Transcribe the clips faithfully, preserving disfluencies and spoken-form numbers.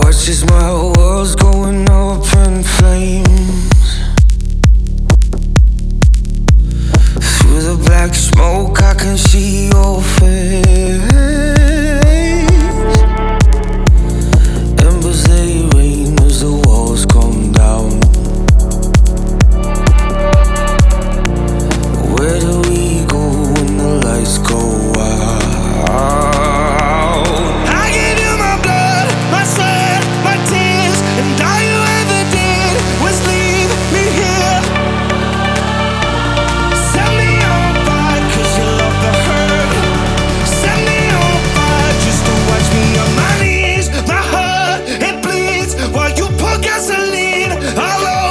Watch as my world's going up in flames. Through the black smoke I can see your face. Embers they rain as the walls come down. Where do we go when the lights go out?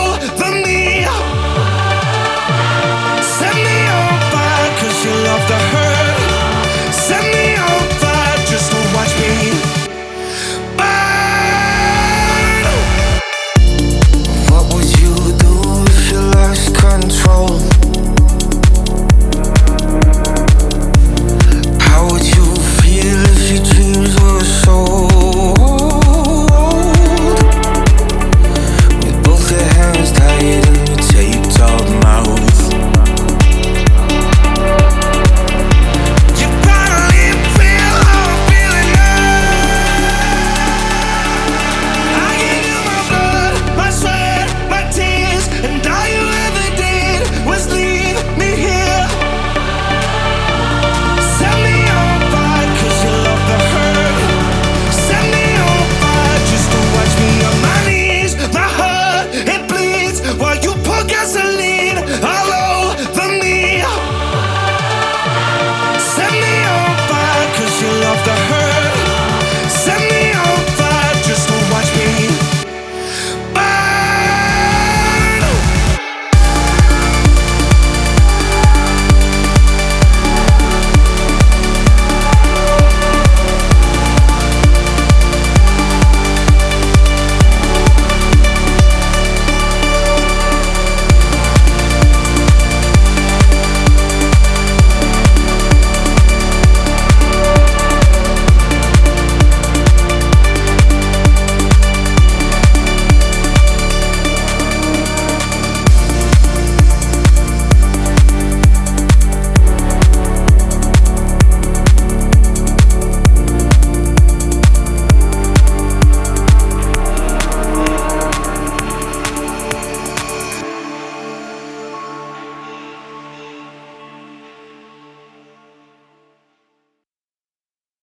The